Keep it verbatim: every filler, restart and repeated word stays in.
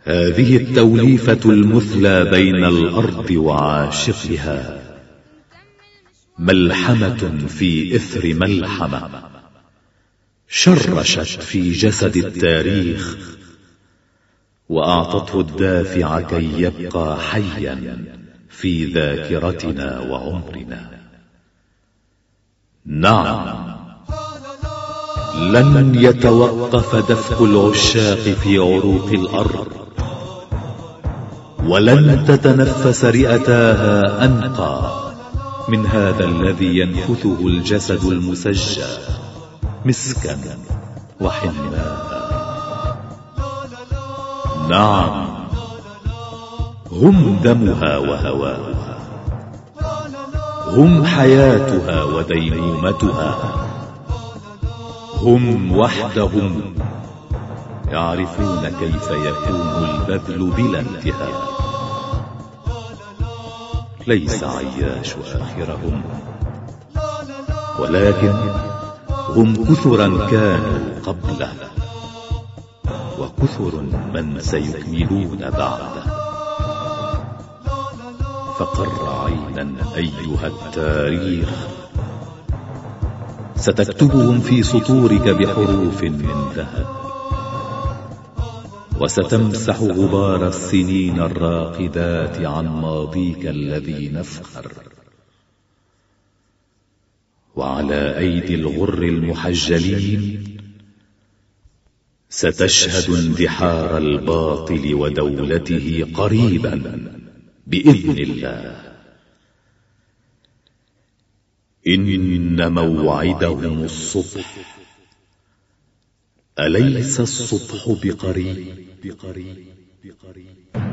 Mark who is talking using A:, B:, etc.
A: هذه التوليفة المثلى بين الأرض وعاشقها، ملحمة في إثر ملحمة، شرشت في جسد التاريخ، وأعطته الدافع كي يبقى حيا في ذاكرتنا وعمرنا. نعم، لن يتوقف دفق العشاق في عروق الأرض، ولن تتنفس رئتاها أنقى من هذا الذي ينفثه الجسد المسجى مسكا وحناء. نعم، هم دمها وهواها، هم حياتها وديمومتها، هم وحدهم يعرفون كيف يكون البذل بلا انتهاء. ليس عياش آخرهم، ولكن هم كثرا كانوا قبله، وكثر من سيكملون بعده. فقر عينا أيها التاريخ، ستكتبهم في سطورك بحروف من ذهب، وستمسح غبار السنين الراقدات عن ماضيك الذي نفخر. وعلى أيدي الغر المحجلين ستشهد اندحار الباطل ودولته قريبا بإذن الله. إن موعدهم الصبح، أليس الصبح بقريب؟